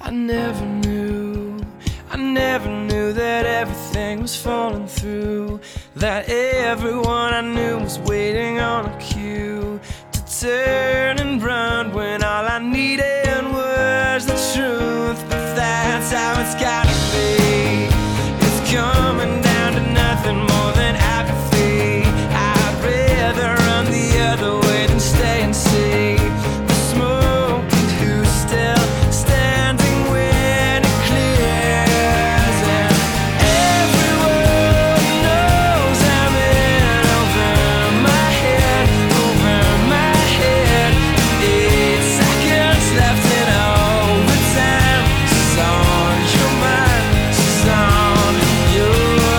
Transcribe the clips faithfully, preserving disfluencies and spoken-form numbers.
I never knew, I never knew that everything was falling through, that everyone I knew was waiting on a cue to turn and run when all I needed was the truth. But that's how it's gotta be. It's coming down to nothing more than apathy. I'd rather run the other way than stay and see the smoke and who's still standing when it clears. And everyone knows I'm in over my head, over my head. Eight seconds left in overtime. She's on your mind, she's on your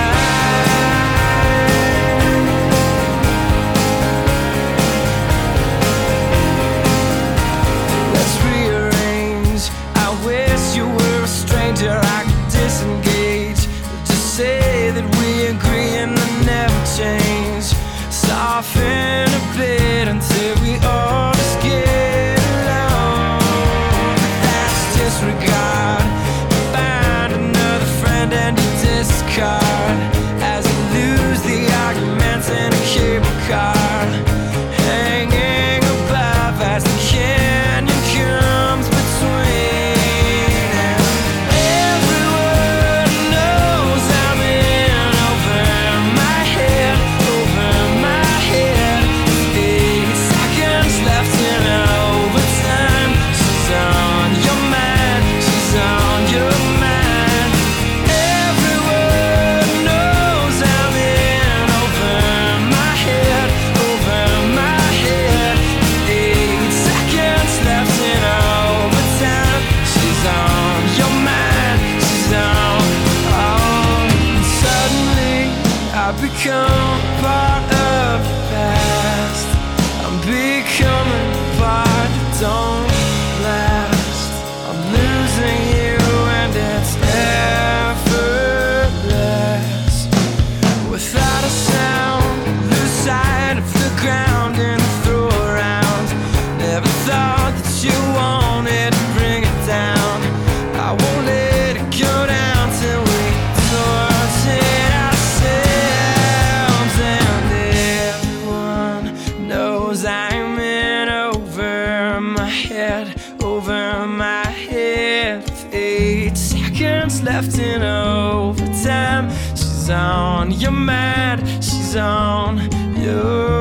mind. Let's rearrange. I wish you were a stranger I could disengage. Just say that we agree and then never change. Soften a bit until we all just get along. That's disregard. Find another friend and you discard as you lose the arguments in a cable car, hanging above as the canyon comes between. And everyone knows I'm in over my head, over my head. Eight seconds left in overtime. She's on your mind, she's on your mind. Everyone knows I'm in over my head, over my head. Eight seconds left in overtime. She's on your mind, she's on. Oh, and suddenly I become part of the past. I'm becoming a part that don't last. I'm losing you and it's effortless. Without a sound, lose sight of the ground and throw around. Never thought that you wanted to bring it down. I won't let it go down till we torture ourselves. And everyone knows I'm in over my head, over my head. With eight seconds left in overtime. She's on your mind, she's on your